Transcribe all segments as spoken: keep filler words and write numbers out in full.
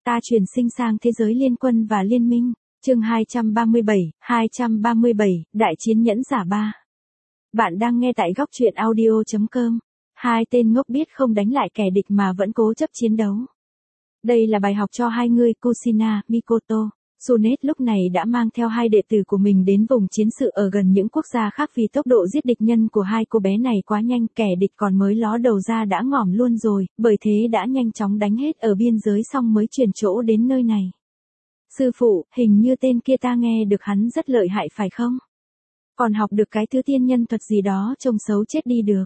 Ta chuyển sinh sang thế giới liên quân và liên minh. Chương hai trăm ba mươi bảy, hai trăm ba mươi bảy, Đại chiến nhẫn giả ba. Bạn đang nghe tại góc truyện audio chấm com. Hai tên ngốc biết không đánh lại kẻ địch mà vẫn cố chấp chiến đấu. Đây là bài học cho hai người Kushina, Mikoto. Tsunet lúc này đã mang theo hai đệ tử của mình đến vùng chiến sự ở gần những quốc gia khác vì tốc độ giết địch nhân của hai cô bé này quá nhanh, kẻ địch còn mới ló đầu ra đã ngỏm luôn rồi, bởi thế đã nhanh chóng đánh hết ở biên giới xong mới chuyển chỗ đến nơi này. Sư phụ, hình như tên kia ta nghe được hắn rất lợi hại phải không? Còn học được cái thứ tiên nhân thuật gì đó trông xấu chết đi được.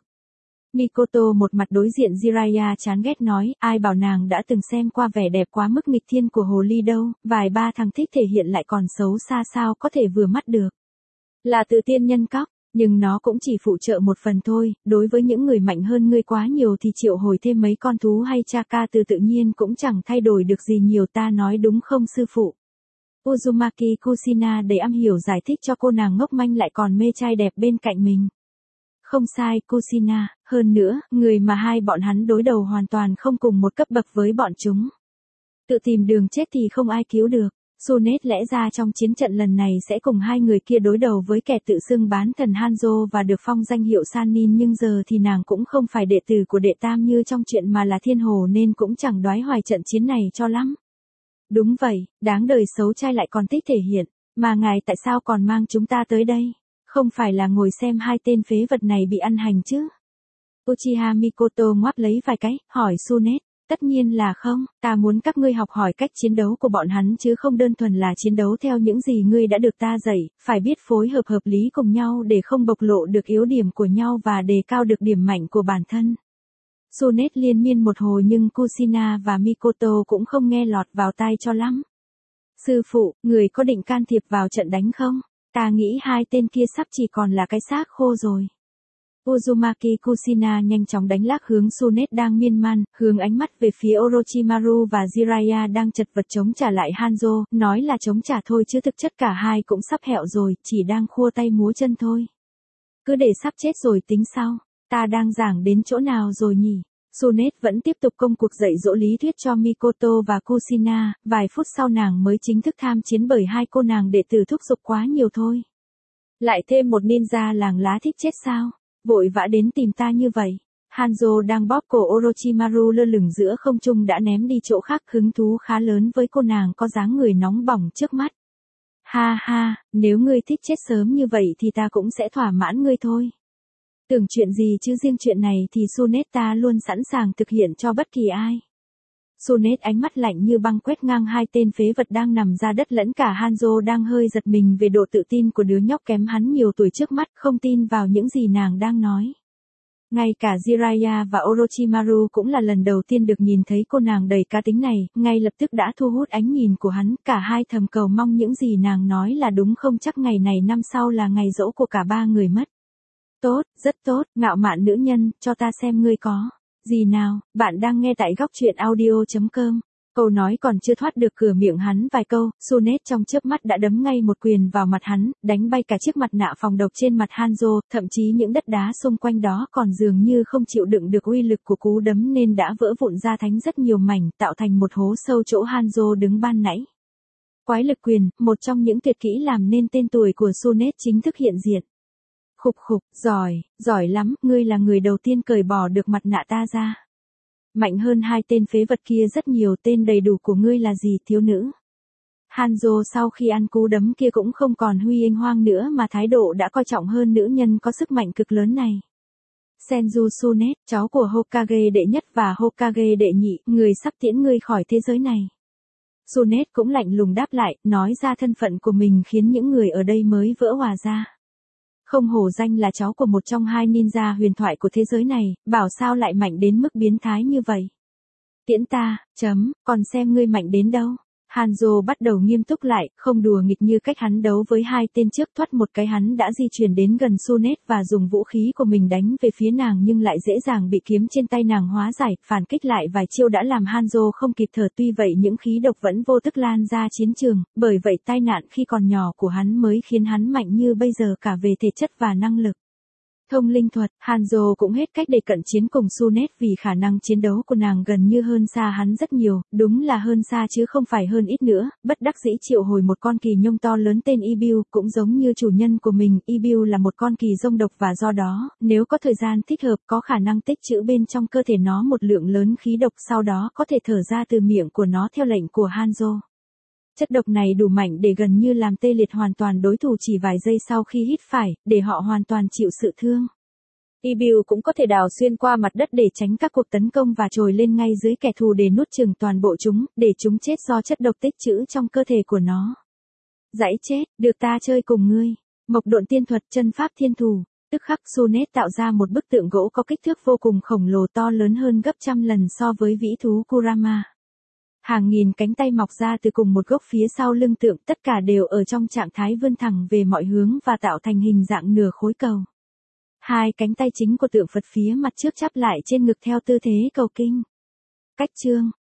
Mikoto một mặt đối diện Jiraiya chán ghét nói, ai bảo nàng đã từng xem qua vẻ đẹp quá mức nghịch thiên của hồ ly đâu, vài ba thằng thích thể hiện lại còn xấu xa sao có thể vừa mắt được. Là từ tiên nhân cóc, nhưng nó cũng chỉ phụ trợ một phần thôi, đối với những người mạnh hơn ngươi quá nhiều thì triệu hồi thêm mấy con thú hay chaka từ tự nhiên cũng chẳng thay đổi được gì nhiều, ta nói đúng không sư phụ? Uzumaki Kushina đầy am hiểu giải thích cho cô nàng ngốc manh lại còn mê trai đẹp bên cạnh mình. Không sai Kushina, hơn nữa, người mà hai bọn hắn đối đầu hoàn toàn không cùng một cấp bậc với bọn chúng. Tự tìm đường chết thì không ai cứu được. Tsunet lẽ ra trong chiến trận lần này sẽ cùng hai người kia đối đầu với kẻ tự xưng bán thần Hanzo và được phong danh hiệu Sanin, nhưng giờ thì nàng cũng không phải đệ tử của đệ tam như trong chuyện mà là thiên hồ nên cũng chẳng đoái hoài trận chiến này cho lắm. Đúng vậy, đáng đời xấu trai lại còn thích thể hiện, mà ngài tại sao còn mang chúng ta tới đây? Không phải là ngồi xem hai tên phế vật này bị ăn hành chứ? Uchiha Mikoto ngoáp lấy vài cái, hỏi Tsunet. Tất nhiên là không, ta muốn các ngươi học hỏi cách chiến đấu của bọn hắn chứ không đơn thuần là chiến đấu theo những gì ngươi đã được ta dạy, phải biết phối hợp hợp lý cùng nhau để không bộc lộ được yếu điểm của nhau và đề cao được điểm mạnh của bản thân. Tsunet liên miên một hồi nhưng Kushina và Mikoto cũng không nghe lọt vào tai cho lắm. Sư phụ, người có định can thiệp vào trận đánh không? Ta nghĩ hai tên kia sắp chỉ còn là cái xác khô rồi. Uzumaki Kushina nhanh chóng đánh lác hướng Tsunet đang miên man, hướng ánh mắt về phía Orochimaru và Jiraiya đang chật vật chống trả lại Hanzo, nói là chống trả thôi chứ thực chất cả hai cũng sắp hẹo rồi, chỉ đang khua tay múa chân thôi. Cứ để sắp chết rồi tính sau, ta đang giảng đến chỗ nào rồi nhỉ? Tsunet vẫn tiếp tục công cuộc dạy dỗ lý thuyết cho Mikoto và Kushina, vài phút sau nàng mới chính thức tham chiến bởi hai cô nàng đệ tử thúc giục quá nhiều thôi. Lại thêm một ninja làng lá thích chết sao? Vội vã đến tìm ta như vậy. Hanzo đang bóp cổ Orochimaru lơ lửng giữa không trung đã ném đi chỗ khác, hứng thú khá lớn với cô nàng có dáng người nóng bỏng trước mắt. Ha ha, nếu ngươi thích chết sớm như vậy thì ta cũng sẽ thỏa mãn ngươi thôi. Tưởng chuyện gì chứ riêng chuyện này thì Tsunet ta luôn sẵn sàng thực hiện cho bất kỳ ai. Tsunet ánh mắt lạnh như băng quét ngang hai tên phế vật đang nằm ra đất lẫn cả Hanzo đang hơi giật mình về độ tự tin của đứa nhóc kém hắn nhiều tuổi trước mắt, không tin vào những gì nàng đang nói. Ngay cả Jiraiya và Orochimaru cũng là lần đầu tiên được nhìn thấy cô nàng đầy cá tính này, ngay lập tức đã thu hút ánh nhìn của hắn, cả hai thầm cầu mong những gì nàng nói là đúng, không chắc ngày này năm sau là ngày giỗ của cả ba người mất. Tốt, rất tốt, ngạo mạn nữ nhân, cho ta xem ngươi có gì nào. Bạn đang nghe tại góc truyện audio chấm com. Câu nói còn chưa thoát được cửa miệng hắn vài câu, Tsunet trong chớp mắt đã đấm ngay một quyền vào mặt hắn, đánh bay cả chiếc mặt nạ phòng độc trên mặt Hanzo, thậm chí những đất đá xung quanh đó còn dường như không chịu đựng được uy lực của cú đấm nên đã vỡ vụn ra thành rất nhiều mảnh, tạo thành một hố sâu chỗ Hanzo đứng ban nãy. Quái lực quyền, một trong những tuyệt kỹ làm nên tên tuổi của Tsunet chính thức hiện diện. Khục khục, giỏi, giỏi lắm, ngươi là người đầu tiên cởi bỏ được mặt nạ ta ra. Mạnh hơn hai tên phế vật kia rất nhiều, tên đầy đủ của ngươi là gì thiếu nữ? Hanzo sau khi ăn cú đấm kia cũng không còn huy anh hoang nữa mà thái độ đã coi trọng hơn nữ nhân có sức mạnh cực lớn này. Senju Tsunet, cháu của Hokage đệ nhất và Hokage đệ nhị, người sắp tiễn ngươi khỏi thế giới này. Tsunet cũng lạnh lùng đáp lại, nói ra thân phận của mình khiến những người ở đây mới vỡ hòa ra. Không hổ danh là cháu của một trong hai ninja huyền thoại của thế giới này, bảo sao lại mạnh đến mức biến thái như vậy. Tiễn ta, chấm, còn xem ngươi mạnh đến đâu. Hanzo bắt đầu nghiêm túc lại, không đùa nghịch như cách hắn đấu với hai tên trước, thoát một cái hắn đã di chuyển đến gần Tsunet và dùng vũ khí của mình đánh về phía nàng nhưng lại dễ dàng bị kiếm trên tay nàng hóa giải, phản kích lại vài chiêu đã làm Hanzo không kịp thở. Tuy vậy những khí độc vẫn vô thức lan ra chiến trường, bởi vậy tai nạn khi còn nhỏ của hắn mới khiến hắn mạnh như bây giờ cả về thể chất và năng lực. Thông linh thuật, Hanzo cũng hết cách để cận chiến cùng Sunet vì khả năng chiến đấu của nàng gần như hơn xa hắn rất nhiều, đúng là hơn xa chứ không phải hơn ít nữa, bất đắc dĩ triệu hồi một con kỳ nhông to lớn tên Ibiu, cũng giống như chủ nhân của mình, Ibiu là một con kỳ rông độc và do đó, nếu có thời gian thích hợp có khả năng tích trữ bên trong cơ thể nó một lượng lớn khí độc sau đó có thể thở ra từ miệng của nó theo lệnh của Hanzo. Chất độc này đủ mạnh để gần như làm tê liệt hoàn toàn đối thủ chỉ vài giây sau khi hít phải, để họ hoàn toàn chịu sự thương. Ibiu cũng có thể đào xuyên qua mặt đất để tránh các cuộc tấn công và trồi lên ngay dưới kẻ thù để nuốt chửng toàn bộ chúng, để chúng chết do chất độc tích trữ trong cơ thể của nó. Dãy chết, được ta chơi cùng ngươi. Mộc độn tiên thuật chân pháp thiên thù. Tức khắc Sunet tạo ra một bức tượng gỗ có kích thước vô cùng khổng lồ to lớn hơn gấp trăm lần so với vĩ thú Kurama. Hàng nghìn cánh tay mọc ra từ cùng một gốc phía sau lưng tượng, tất cả đều ở trong trạng thái vươn thẳng về mọi hướng và tạo thành hình dạng nửa khối cầu. Hai cánh tay chính của tượng Phật phía mặt trước chắp lại trên ngực theo tư thế cầu kinh. Cách chương,